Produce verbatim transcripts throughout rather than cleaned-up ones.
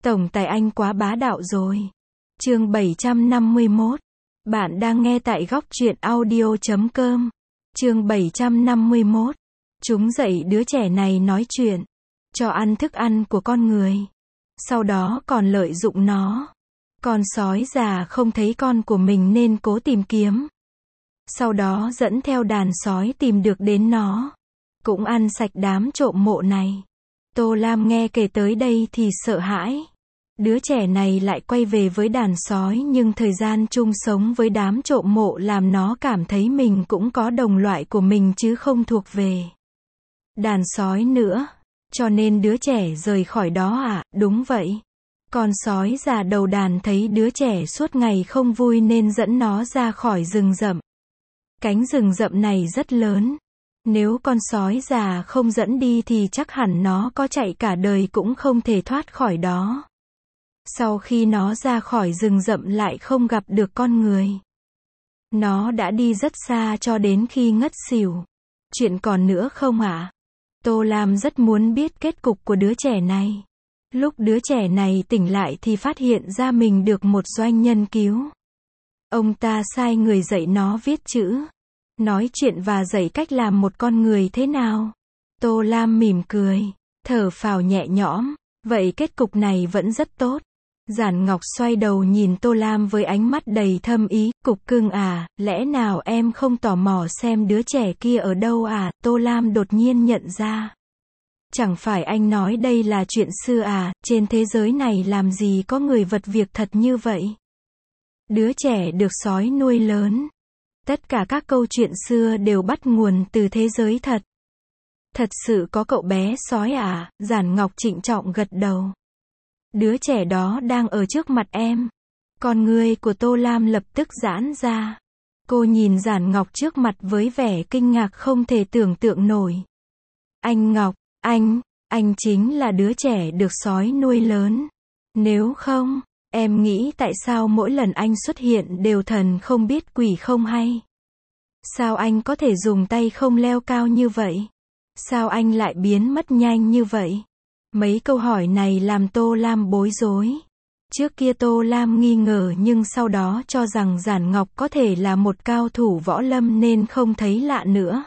Tổng tài anh quá bá đạo rồi. Chương bảy trăm năm mươi mốt. Bạn đang nghe tại góc truyện audio chấm com. Chương bảy trăm năm mươi mốt. Chúng dạy đứa trẻ này nói chuyện, cho ăn thức ăn của con người, sau đó còn lợi dụng nó. Con sói già không thấy con của mình nên cố tìm kiếm, sau đó dẫn theo đàn sói tìm được đến nó, cũng ăn sạch đám trộm mộ này. Tô Lam nghe kể tới đây thì sợ hãi. Đứa trẻ này lại quay về với đàn sói, nhưng thời gian chung sống với đám trộm mộ làm nó cảm thấy mình cũng có đồng loại của mình chứ không thuộc về đàn sói nữa. Cho nên đứa trẻ rời khỏi đó à? Đúng vậy. Con sói già đầu đàn thấy đứa trẻ suốt ngày không vui nên dẫn nó ra khỏi rừng rậm. Cánh rừng rậm này rất lớn. Nếu con sói già không dẫn đi thì chắc hẳn nó có chạy cả đời cũng không thể thoát khỏi đó. Sau khi nó ra khỏi rừng rậm lại không gặp được con người. Nó đã đi rất xa cho đến khi ngất xỉu. Chuyện còn nữa không ạ? À? Tô Lam rất muốn biết kết cục của đứa trẻ này. Lúc đứa trẻ này tỉnh lại thì phát hiện ra mình được một doanh nhân cứu. Ông ta sai người dạy nó viết chữ, nói chuyện và dạy cách làm một con người thế nào. Tô Lam mỉm cười, thở phào nhẹ nhõm. Vậy kết cục này vẫn rất tốt. Giản Ngọc xoay đầu nhìn Tô Lam với ánh mắt đầy thâm ý. Cục cưng à, lẽ nào em không tò mò xem đứa trẻ kia ở đâu à? Tô Lam đột nhiên nhận ra. Chẳng phải anh nói đây là chuyện xưa à? Trên thế giới này làm gì có người vật việc thật như vậy? Đứa trẻ được sói nuôi lớn. Tất cả các câu chuyện xưa đều bắt nguồn từ thế giới thật. Thật sự có cậu bé sói à? Giản Ngọc trịnh trọng gật đầu. Đứa trẻ đó đang ở trước mặt em. Con ngươi của Tô Lam lập tức giãn ra. Cô nhìn Giản Ngọc trước mặt với vẻ kinh ngạc không thể tưởng tượng nổi. Anh Ngọc, anh, anh chính là đứa trẻ được sói nuôi lớn. Nếu không, em nghĩ tại sao mỗi lần anh xuất hiện đều thần không biết quỷ không hay? Sao anh có thể dùng tay không leo cao như vậy? Sao anh lại biến mất nhanh như vậy? Mấy câu hỏi này làm Tô Lam bối rối. Trước kia Tô Lam nghi ngờ nhưng sau đó cho rằng Giản Ngọc có thể là một cao thủ võ lâm nên không thấy lạ nữa.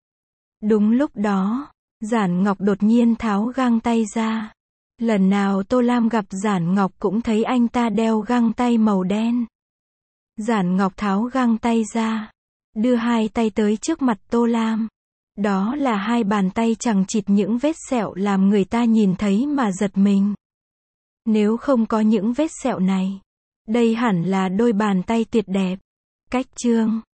Đúng lúc đó, Giản Ngọc đột nhiên tháo găng tay ra. Lần nào Tô Lam gặp Giản Ngọc cũng thấy anh ta đeo găng tay màu đen. Giản Ngọc tháo găng tay ra, đưa hai tay tới trước mặt Tô Lam. Đó là hai bàn tay chằng chịt những vết sẹo làm người ta nhìn thấy mà giật mình. Nếu không có những vết sẹo này, đây hẳn là đôi bàn tay tuyệt đẹp. Cách chương